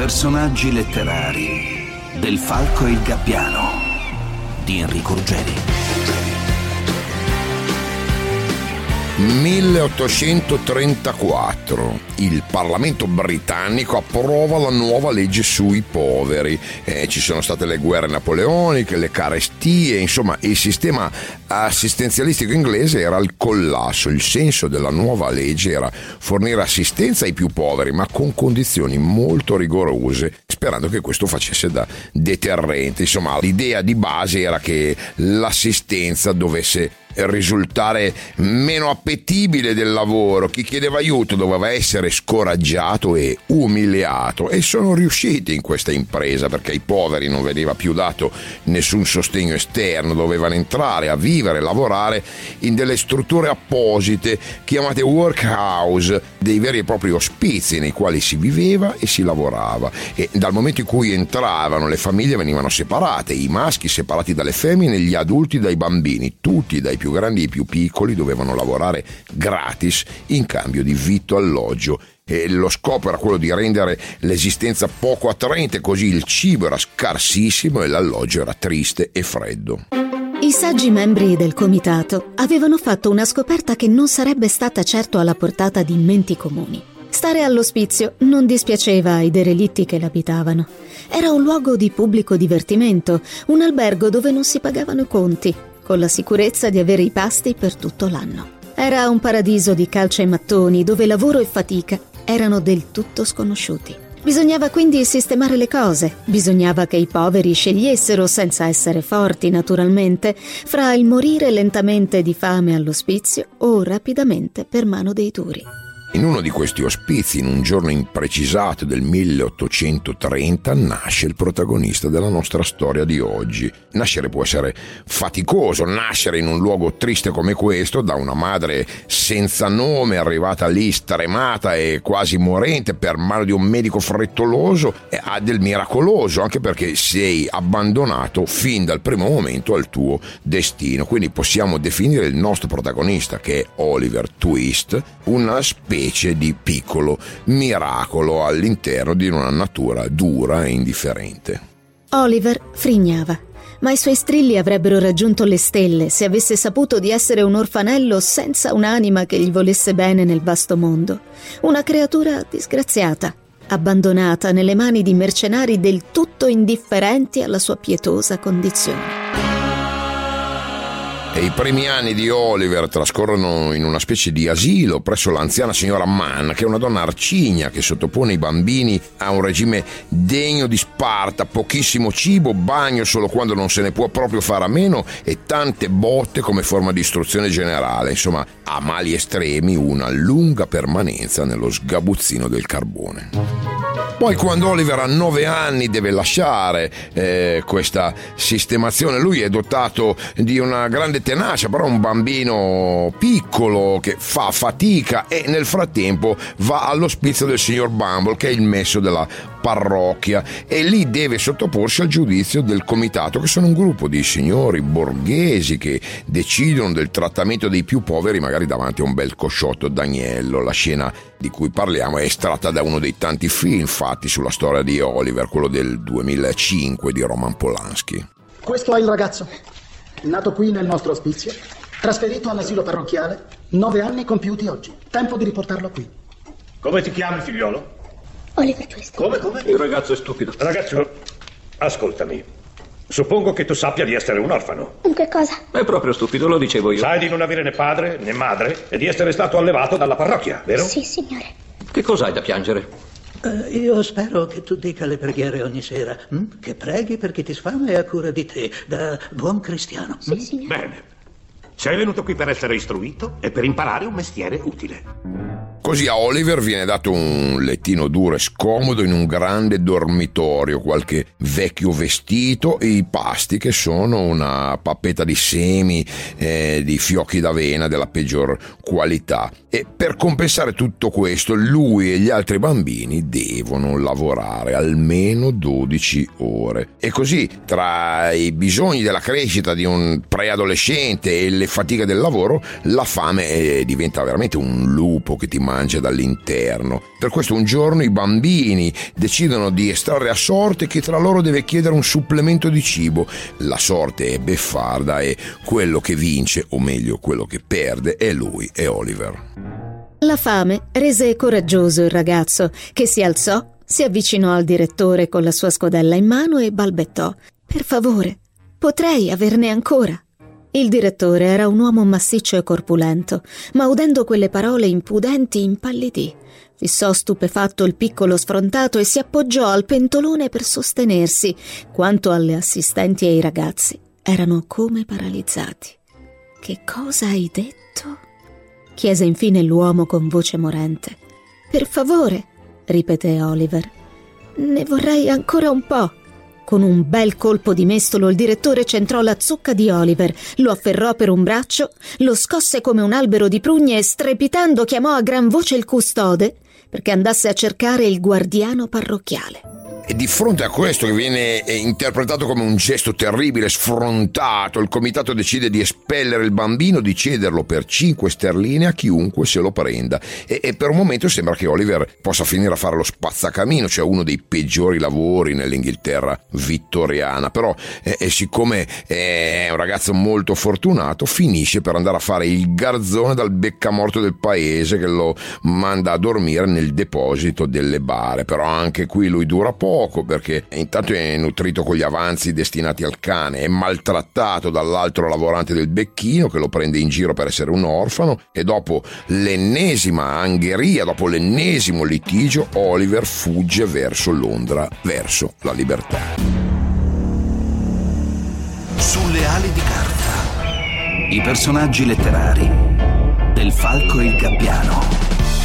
Personaggi letterari del Falco e il Gabbiano di Enrico Ruggeri. 1834. Il Parlamento britannico approva la nuova legge sui poveri. Ci sono state le guerre napoleoniche, le carestie, insomma il sistema assistenzialistico inglese era al collasso. Il senso della nuova legge era fornire assistenza ai più poveri, ma con condizioni molto rigorose, sperando che questo facesse da deterrente. Insomma, l'idea di base era che l'assistenza dovesse risultare meno appetibile del lavoro. Chi chiedeva aiuto doveva essere scoraggiato e umiliato, e sono riusciti in questa impresa, perché ai poveri non veniva più dato nessun sostegno esterno, dovevano entrare a vivere e lavorare in delle strutture apposite chiamate workhouse, dei veri e propri ospizi nei quali si viveva e si lavorava. E dal momento in cui entravano, le famiglie venivano separate, i maschi separati dalle femmine, gli adulti dai bambini, tutti, dai più grandi ai più piccoli, dovevano lavorare gratis in cambio di vitto, alloggio, e lo scopo era quello di rendere l'esistenza poco attraente, così il cibo era scarsissimo e l'alloggio era triste e freddo. I saggi membri del comitato avevano fatto una scoperta che non sarebbe stata certo alla portata di menti comuni. Stare all'ospizio non dispiaceva ai derelitti che l'abitavano. Era un luogo di pubblico divertimento, un albergo dove non si pagavano i conti, con la sicurezza di avere i pasti per tutto l'anno. Era un paradiso di calce e mattoni dove lavoro e fatica erano del tutto sconosciuti. Bisognava quindi sistemare le cose, bisognava che i poveri scegliessero, senza essere forti naturalmente, fra il morire lentamente di fame all'ospizio o rapidamente per mano dei duri. In uno di questi ospizi, in un giorno imprecisato del 1830, nasce il protagonista della nostra storia di oggi. Nascere può essere faticoso, nascere in un luogo triste come questo, da una madre senza nome, arrivata lì stremata e quasi morente per mano di un medico frettoloso, ha del miracoloso, anche perché sei abbandonato fin dal primo momento al tuo destino. Quindi possiamo definire il nostro protagonista, che è Oliver Twist, una specie di piccolo miracolo all'interno di una natura dura e indifferente. Oliver frignava, ma i suoi strilli avrebbero raggiunto le stelle se avesse saputo di essere un orfanello senza un'anima che gli volesse bene nel vasto mondo. Una creatura disgraziata, abbandonata nelle mani di mercenari del tutto indifferenti alla sua pietosa condizione. E i primi anni di Oliver trascorrono in una specie di asilo presso l'anziana signora Mann, che è una donna arcigna che sottopone i bambini a un regime degno di Sparta: pochissimo cibo, bagno solo quando non se ne può proprio fare a meno e tante botte come forma di istruzione generale. Insomma, a mali estremi, una lunga permanenza nello sgabuzzino del carbone. Poi, quando Oliver ha 9 anni, deve lasciare questa sistemazione. Lui è dotato di una grande tenacia, però un bambino piccolo che fa fatica, e nel frattempo va all'ospizio del signor Bumble, che è il messo della parrocchia, e lì deve sottoporsi al giudizio del comitato, che sono un gruppo di signori borghesi che decidono del trattamento dei più poveri, magari davanti a un bel cosciotto d'agnello. La scena di cui parliamo è estratta da uno dei tanti film fatti sulla storia di Oliver, quello del 2005 di Roman Polanski. Questo è il ragazzo, nato qui nel nostro ospizio, trasferito all'asilo parrocchiale, 9 anni compiuti oggi. Tempo di riportarlo qui. Come ti chiami, figliolo? Oliver Twist. Come? Il ragazzo è stupido. Ragazzo, ascoltami. Suppongo che tu sappia di essere un orfano. Che cosa? È proprio stupido, lo dicevo io. Sai di non avere né padre né madre e di essere stato allevato dalla parrocchia, vero? Sì, signore. Che cos'hai da piangere? Io spero che tu dica le preghiere ogni sera, che preghi per chi ti sfama e ha cura di te, da buon cristiano. Sì, signore. Bene. Sei venuto qui per essere istruito e per imparare un mestiere utile. Così a Oliver viene dato un lettino duro e scomodo in un grande dormitorio, qualche vecchio vestito e i pasti, che sono una pappetta di semi, di fiocchi d'avena della peggior qualità. E per compensare tutto questo, lui e gli altri bambini devono lavorare almeno 12 ore. E così, tra i bisogni della crescita di un preadolescente e le fatiche del lavoro, la fame diventa veramente un lupo che ti mangia mangia dall'interno. Per questo un giorno i bambini decidono di estrarre a sorte chi tra loro deve chiedere un supplemento di cibo. La sorte è beffarda e quello che vince, o meglio quello che perde, è lui, è Oliver. La fame rese coraggioso il ragazzo, che si alzò, si avvicinò al direttore con la sua scodella in mano e balbettò: «Per favore, potrei averne ancora?» Il direttore era un uomo massiccio e corpulento, ma udendo quelle parole impudenti impallidì. Fissò stupefatto il piccolo sfrontato e si appoggiò al pentolone per sostenersi. Quanto alle assistenti e ai ragazzi, erano come paralizzati. «Che cosa hai detto?» chiese infine l'uomo con voce morente. «Per favore», ripeté Oliver, «ne vorrei ancora un po'». Con un bel colpo di mestolo il direttore centrò la zucca di Oliver, lo afferrò per un braccio, lo scosse come un albero di prugne e strepitando chiamò a gran voce il custode perché andasse a cercare il guardiano parrocchiale. E di fronte a questo, che viene interpretato come un gesto terribile, sfrontato, il comitato decide di espellere il bambino, di cederlo per 5 sterline a chiunque se lo prenda. E per un momento sembra che Oliver possa finire a fare lo spazzacamino, cioè uno dei peggiori lavori nell'Inghilterra vittoriana. Però siccome è un ragazzo molto fortunato, finisce per andare a fare il garzone dal beccamorto del paese, che lo manda a dormire nel deposito delle bare. Però anche qui lui dura poco, perché intanto è nutrito con gli avanzi destinati al cane, è maltrattato dall'altro lavorante del becchino che lo prende in giro per essere un orfano, e dopo l'ennesima angheria, dopo l'ennesimo litigio, Oliver fugge verso Londra, verso la libertà. Sulle ali di carta. I personaggi letterari del Falco e il Gabbiano.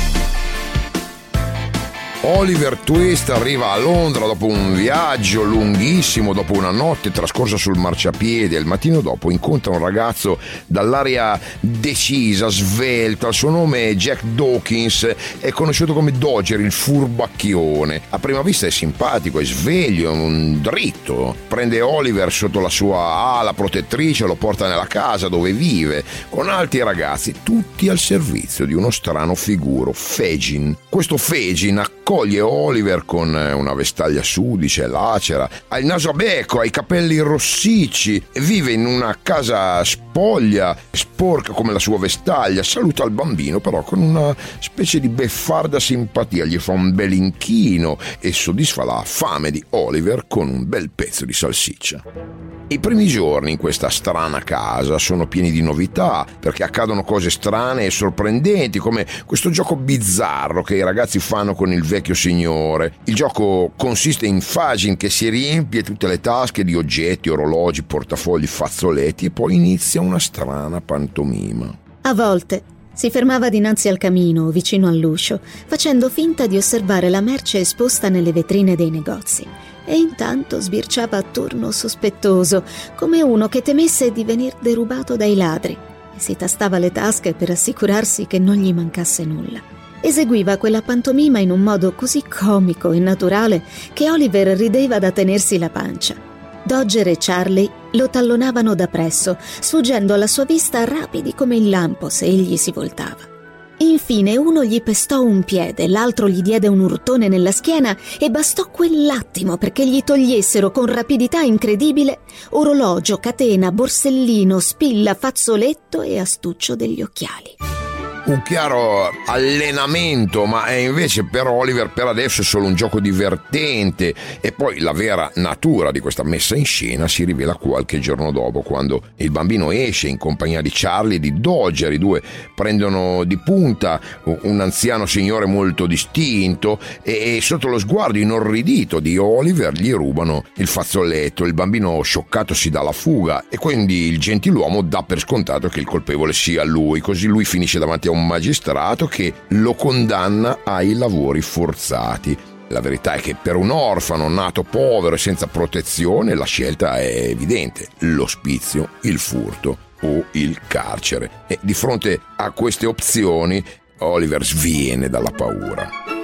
Oliver Twist arriva a Londra dopo un viaggio lunghissimo, dopo una notte trascorsa sul marciapiede. Il mattino dopo incontra un ragazzo dall'aria decisa, svelta. Il suo nome è Jack Dawkins, è conosciuto come Dodger, il furbacchione. A prima vista è simpatico, è sveglio, è un dritto. Prende Oliver sotto la sua ala protettrice e lo porta nella casa dove vive, con altri ragazzi, tutti al servizio di uno strano figuro, Fagin. Questo Fagin accoglie Oliver con una vestaglia sudice, lacera, ha il naso a becco, ha i capelli rossicci, vive in una casa spoglia, sporca come la sua vestaglia. Saluta il bambino però con una specie di beffarda simpatia, gli fa un bel inchino e soddisfa la fame di Oliver con un bel pezzo di salsiccia. I primi giorni in questa strana casa sono pieni di novità, perché accadono cose strane e sorprendenti, come questo gioco bizzarro che i ragazzi fanno con il vecchio signore. Il gioco consiste in Fagin che si riempie tutte le tasche di oggetti, orologi, portafogli, fazzoletti, e poi inizia una strana pantomima. A volte si fermava dinanzi al camino, vicino all'uscio, facendo finta di osservare la merce esposta nelle vetrine dei negozi, e intanto sbirciava attorno sospettoso, come uno che temesse di venir derubato dai ladri, e si tastava le tasche per assicurarsi che non gli mancasse nulla. Eseguiva quella pantomima in un modo così comico e naturale che Oliver rideva da tenersi la pancia. Dodger e Charlie lo tallonavano da presso, sfuggendo alla sua vista rapidi come il lampo se egli si voltava. Infine uno gli pestò un piede, l'altro gli diede un urtone nella schiena e bastò quell'attimo perché gli togliessero con rapidità incredibile orologio, catena, borsellino, spilla, fazzoletto e astuccio degli occhiali. Un chiaro allenamento, ma è invece per Oliver per adesso solo un gioco divertente, e poi la vera natura di questa messa in scena si rivela qualche giorno dopo, quando il bambino esce in compagnia di Charlie e di Dodger. I due prendono di punta un anziano signore molto distinto e sotto lo sguardo inorridito di Oliver gli rubano il fazzoletto. Il bambino scioccato si dà la fuga e quindi il gentiluomo dà per scontato che il colpevole sia lui, così lui finisce davanti a un magistrato che lo condanna ai lavori forzati. La verità è che per un orfano nato povero e senza protezione la scelta è evidente: l'ospizio, il furto o il carcere. E di fronte a queste opzioni Oliver sviene dalla paura.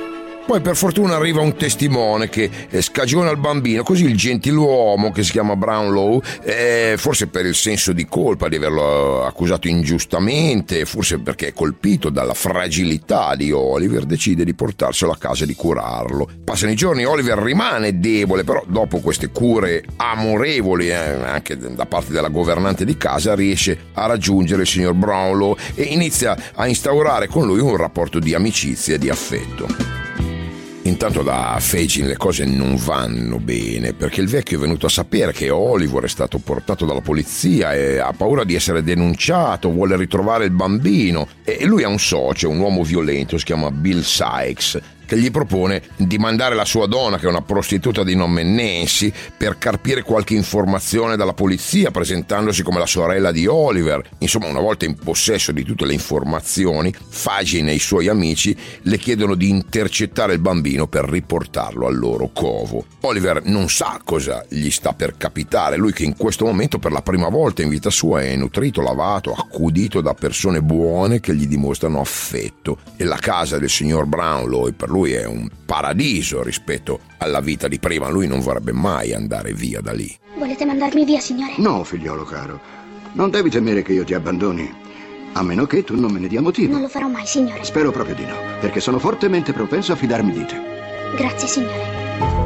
Poi per fortuna arriva un testimone che scagiona il bambino, così il gentiluomo che si chiama Brownlow, forse per il senso di colpa di averlo accusato ingiustamente, forse perché è colpito dalla fragilità di Oliver, decide di portarselo a casa e di curarlo. Passano i giorni, Oliver rimane debole, però dopo queste cure amorevoli anche da parte della governante di casa riesce a raggiungere il signor Brownlow e inizia a instaurare con lui un rapporto di amicizia e di affetto. Intanto da Fagin le cose non vanno bene, perché il vecchio è venuto a sapere che Oliver è stato portato dalla polizia e ha paura di essere denunciato, vuole ritrovare il bambino, e lui ha un socio, un uomo violento, si chiama Bill Sykes, che gli propone di mandare la sua donna, che è una prostituta di nome Nancy, per carpire qualche informazione dalla polizia, presentandosi come la sorella di Oliver. Insomma, una volta in possesso di tutte le informazioni, Fagin e i suoi amici le chiedono di intercettare il bambino per riportarlo al loro covo. Oliver non sa cosa gli sta per capitare, lui che in questo momento per la prima volta in vita sua è nutrito, lavato, accudito da persone buone che gli dimostrano affetto, e la casa del signor Brownlow per lui è un paradiso rispetto alla vita di prima. Lui non vorrebbe mai andare via da lì. Volete mandarmi via, signore? No, figliolo caro, non devi temere che io ti abbandoni, a meno che tu non me ne dia motivo. Non lo farò mai, signore. Spero proprio di no, perché sono fortemente propenso a fidarmi di te. Grazie, signore.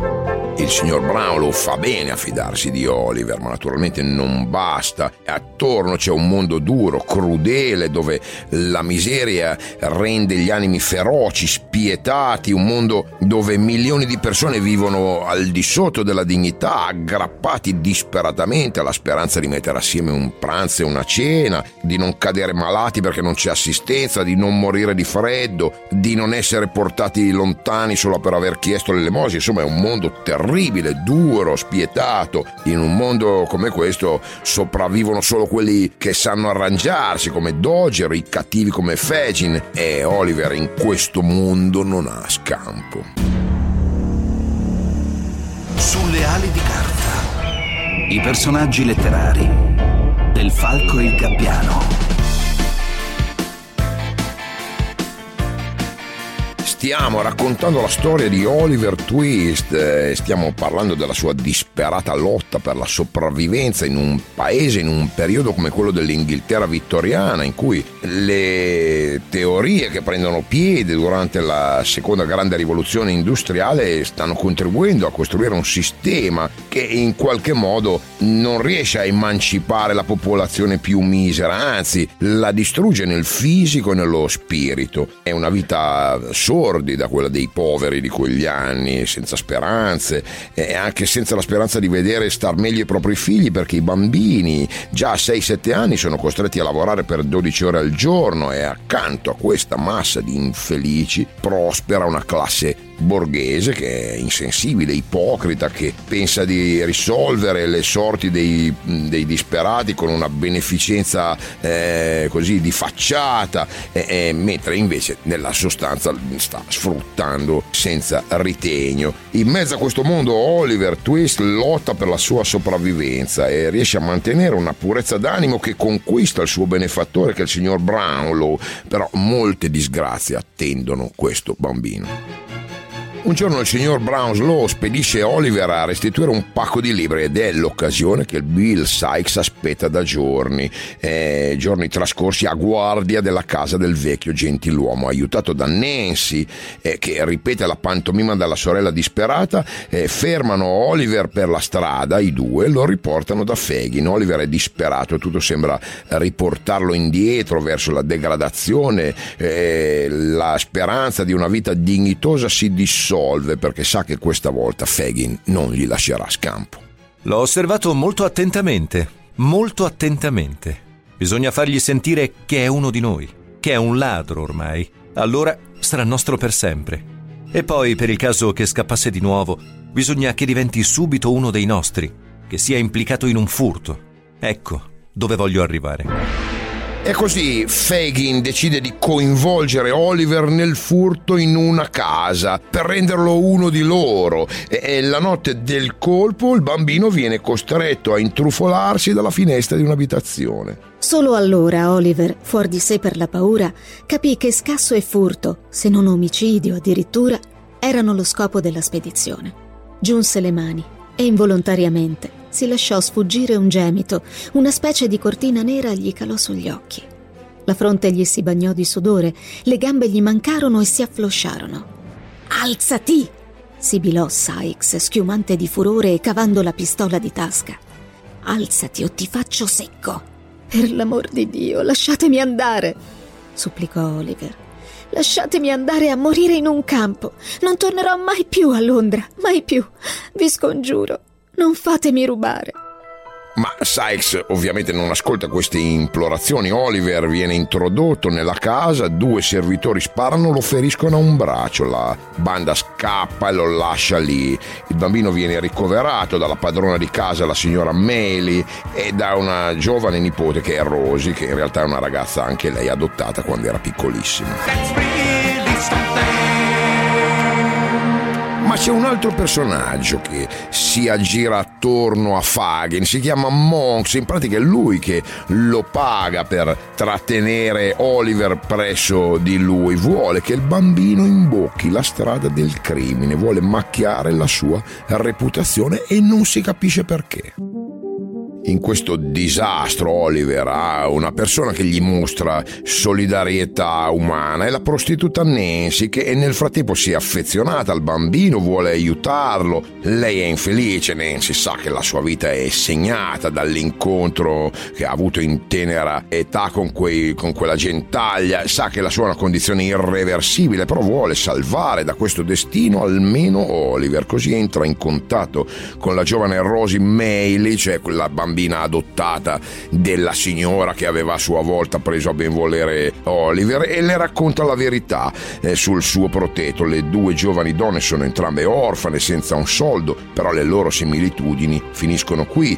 Il signor Brownlow fa bene a fidarsi di Oliver, ma naturalmente non basta. Attorno c'è un mondo duro, crudele, dove la miseria rende gli animi feroci, spietati, un mondo dove milioni di persone vivono al di sotto della dignità, aggrappati disperatamente alla speranza di mettere assieme un pranzo e una cena, di non cadere malati perché non c'è assistenza, di non morire di freddo, di non essere portati lontani solo per aver chiesto l'elemosina. Insomma, è un mondo terribile, duro, spietato. In un mondo come questo sopravvivono solo quelli che sanno arrangiarsi, come Dodger, i cattivi come Fagin, e Oliver in questo mondo non ha scampo. Sulle ali di carta. I personaggi letterari del Falco e il Gabbiano. Stiamo raccontando la storia di Oliver Twist, stiamo parlando della sua disperata lotta per la sopravvivenza in un paese, in un periodo come quello dell'Inghilterra vittoriana, in cui le teorie che prendono piede durante la seconda grande rivoluzione industriale stanno contribuendo a costruire un sistema che in qualche modo non riesce a emancipare la popolazione più misera, anzi la distrugge nel fisico e nello spirito. È una vita da quella dei poveri di quegli anni, senza speranze, e anche senza la speranza di vedere star meglio i propri figli, perché i bambini già a 6-7 anni sono costretti a lavorare per 12 ore al giorno, e accanto a questa massa di infelici prospera una classe borghese che è insensibile, ipocrita, che pensa di risolvere le sorti dei disperati con una beneficenza così di facciata, mentre invece nella sostanza sta sfruttando senza ritegno. In mezzo a questo mondo Oliver Twist lotta per la sua sopravvivenza e riesce a mantenere una purezza d'animo che conquista il suo benefattore, che è il signor Brownlow, però molte disgrazie attendono questo bambino. Un giorno il signor Brownlow spedisce Oliver a restituire un pacco di libri, ed è l'occasione che Bill Sykes aspetta da giorni trascorsi a guardia della casa del vecchio gentiluomo, aiutato da Nancy, che ripete la pantomima della sorella disperata. Fermano Oliver per la strada, i due lo riportano da Fagin. Oliver è disperato, tutto sembra riportarlo indietro verso la degradazione, la speranza di una vita dignitosa si dissolve, perché sa che questa volta Fagin non gli lascerà scampo. L'ho osservato molto attentamente. Bisogna fargli sentire che è uno di noi, che è un ladro ormai. Allora sarà nostro per sempre. E poi, per il caso che scappasse di nuovo, bisogna che diventi subito uno dei nostri, che sia implicato in un furto. Ecco dove voglio arrivare. E così Fagin decide di coinvolgere Oliver nel furto in una casa per renderlo uno di loro, e la notte del colpo il bambino viene costretto a intrufolarsi dalla finestra di un'abitazione. Solo allora Oliver, fuori di sé per la paura, capì che scasso e furto, se non omicidio addirittura, erano lo scopo della spedizione. Giunse le mani e involontariamente si lasciò sfuggire un gemito, una specie di cortina nera gli calò sugli occhi. La fronte gli si bagnò di sudore, le gambe gli mancarono e si afflosciarono. «Alzati!» sibilò Sykes, schiumante di furore e cavando la pistola di tasca. «Alzati o ti faccio secco!» «Per l'amor di Dio, lasciatemi andare!» supplicò Oliver. «Lasciatemi andare a morire in un campo. Non tornerò mai più a Londra, mai più. Vi scongiuro, non fatemi rubare». Ma Sykes ovviamente non ascolta queste implorazioni. Oliver viene introdotto nella casa, 2 servitori sparano, lo feriscono a un braccio, la banda scappa e lo lascia lì. Il bambino viene ricoverato dalla padrona di casa, la signora Maylie, e da una giovane nipote che è Rosie, che in realtà è una ragazza anche lei adottata quando era piccolissima. Ma c'è un altro personaggio che si aggira attorno a Fagin, si chiama Monks. In pratica è lui che lo paga per trattenere Oliver presso di lui. Vuole che il bambino imbocchi la strada del crimine, vuole macchiare la sua reputazione e non si capisce perché. In questo disastro Oliver ha una persona che gli mostra solidarietà umana, è la prostituta Nancy, che nel frattempo si è affezionata al bambino, vuole aiutarlo. Lei è infelice, Nancy sa che la sua vita è segnata dall'incontro che ha avuto in tenera età con quella gentaglia, sa che la sua è una condizione irreversibile, però vuole salvare da questo destino almeno Oliver. Così entra in contatto con la giovane Rosie Maylie, cioè quella bambina adottata della signora che aveva a sua volta preso a benvolere Oliver, e le racconta la verità sul suo protetto. Le 2 giovani donne sono entrambe orfane, senza un soldo, però le loro similitudini finiscono qui,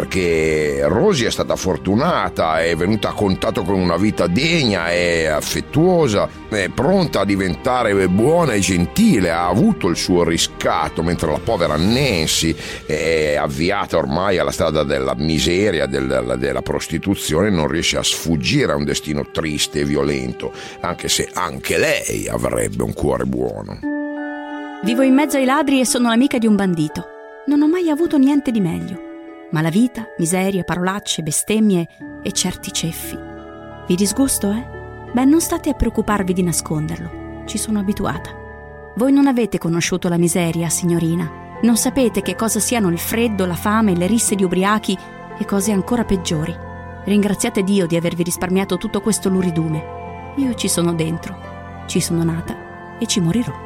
perché Rosie è stata fortunata, è venuta a contatto con una vita degna, è affettuosa, è pronta a diventare buona e gentile, ha avuto il suo riscatto, mentre la povera Nancy è avviata ormai alla strada della miseria, della prostituzione, non riesce a sfuggire a un destino triste e violento, anche se anche lei avrebbe un cuore buono. Vivo in mezzo ai ladri e sono l'amica di un bandito. Non ho mai avuto niente di meglio. Ma la vita, miseria, parolacce, bestemmie e certi ceffi. Vi disgusto, Beh, non state a preoccuparvi di nasconderlo. Ci sono abituata. Voi non avete conosciuto la miseria, signorina. Non sapete che cosa siano il freddo, la fame, le risse di ubriachi e cose ancora peggiori. Ringraziate Dio di avervi risparmiato tutto questo luridume. Io ci sono dentro, ci sono nata e ci morirò.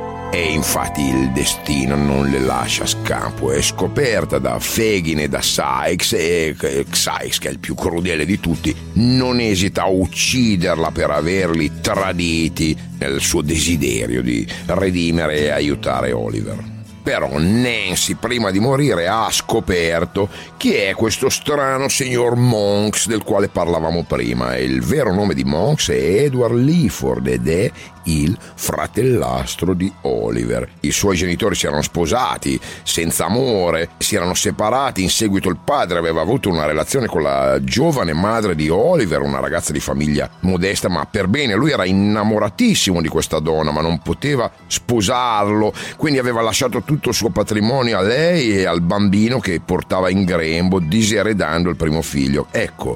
E infatti il destino non le lascia scampo, è scoperta da Fagin e da Sykes, e Sykes, che è il più crudele di tutti, non esita a ucciderla per averli traditi nel suo desiderio di redimere e aiutare Oliver. Però Nancy, prima di morire, ha scoperto chi è questo strano signor Monks del quale parlavamo prima. Il vero nome di Monks è Edward Leaford ed è il fratellastro di Oliver. I suoi genitori si erano sposati senza amore, si erano separati. In seguito il padre aveva avuto una relazione con la giovane madre di Oliver, una ragazza di famiglia modesta ma per bene. Lui era innamoratissimo di questa donna ma non poteva sposarlo, quindi aveva lasciato tutto il suo patrimonio a lei e al bambino che portava in grembo, diseredando il primo figlio. Ecco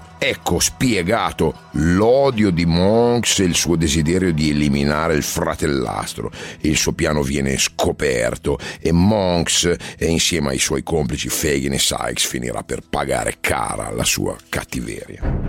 spiegato l'odio di Monks e il suo desiderio di eliminare il fratellastro. Il suo piano viene scoperto e Monks, insieme ai suoi complici Fagin e Sykes, finirà per pagare cara la sua cattiveria.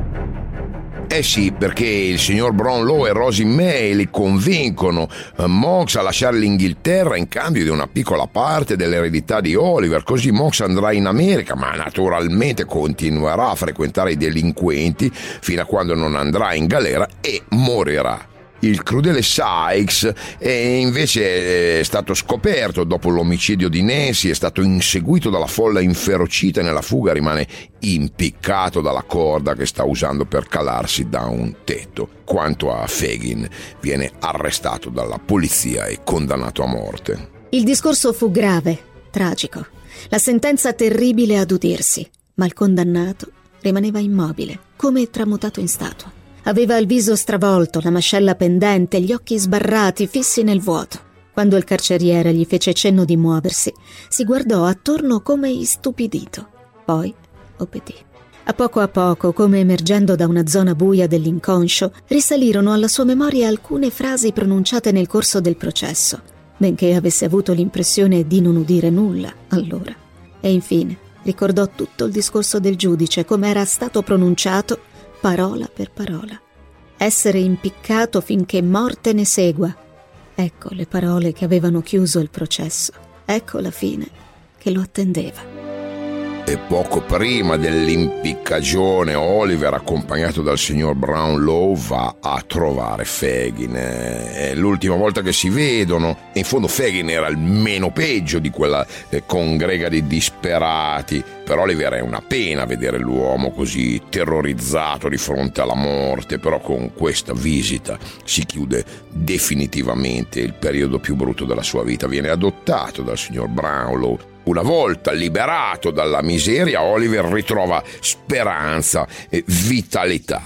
Sì, perché il signor Brownlow e Rosie Maylie convincono Monks a lasciare l'Inghilterra in cambio di una piccola parte dell'eredità di Oliver. Così Monks andrà in America, ma naturalmente continuerà a frequentare i delinquenti fino a quando non andrà in galera e morirà. Il crudele Sykes invece è stato scoperto dopo l'omicidio di Nancy, è stato inseguito dalla folla inferocita e nella fuga rimane impiccato dalla corda che sta usando per calarsi da un tetto. Quanto a Fagin, viene arrestato dalla polizia e condannato a morte. Il discorso fu grave, tragico, la sentenza terribile ad udirsi, ma il condannato rimaneva immobile, come tramutato in statua. Aveva il viso stravolto, la mascella pendente, gli occhi sbarrati, fissi nel vuoto. Quando il carceriere gli fece cenno di muoversi, si guardò attorno come istupidito. Poi obbedì. A poco, come emergendo da una zona buia dell'inconscio, risalirono alla sua memoria alcune frasi pronunciate nel corso del processo, benché avesse avuto l'impressione di non udire nulla allora. E infine ricordò tutto il discorso del giudice, come era stato pronunciato parola per parola. Essere impiccato finché morte ne segua. Ecco le parole che avevano chiuso il processo. Ecco la fine che lo attendeva. E poco prima dell'impiccagione, Oliver, accompagnato dal signor Brownlow, va a trovare Fagin. È l'ultima volta che si vedono. E in fondo Fagin era il meno peggio di quella congrega di disperati. Per Oliver è una pena vedere l'uomo così terrorizzato di fronte alla morte, però con questa visita si chiude definitivamente il periodo più brutto della sua vita. Viene adottato dal signor Brownlow. Una volta liberato dalla miseria, Oliver ritrova speranza e vitalità.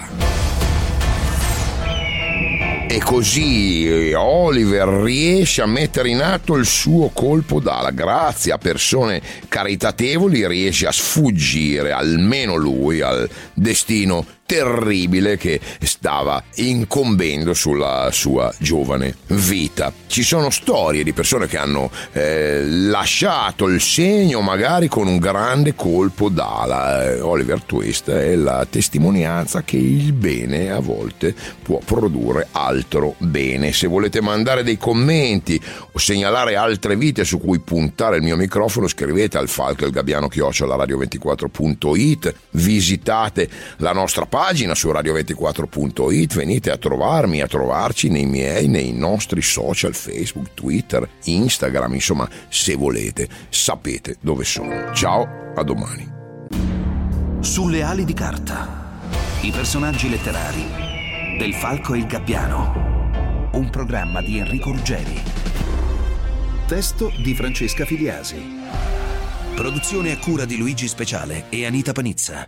E così Oliver riesce a mettere in atto il suo colpo d'ala. Grazie a persone caritatevoli riesce a sfuggire, almeno lui, al destino terribile che stava incombendo sulla sua giovane vita. Ci sono storie di persone che hanno lasciato il segno magari con un grande colpo d'ala. Oliver Twist è la testimonianza che il bene a volte può produrre altro bene. Se volete mandare dei commenti o segnalare altre vite su cui puntare il mio microfono, scrivete al falcoilgabbiano@radio24.it, visitate la nostra pagina su radio24.it, venite a trovarmi, a trovarci nei nostri social, Facebook, Twitter, Instagram, insomma, se volete sapete dove sono. Ciao, a domani. Sulle ali di carta, i personaggi letterari del Falco e il Gabbiano, un programma di Enrico Ruggeri, testo di Francesca Filiasi, produzione a cura di Luigi Speciale e Anita Panizza.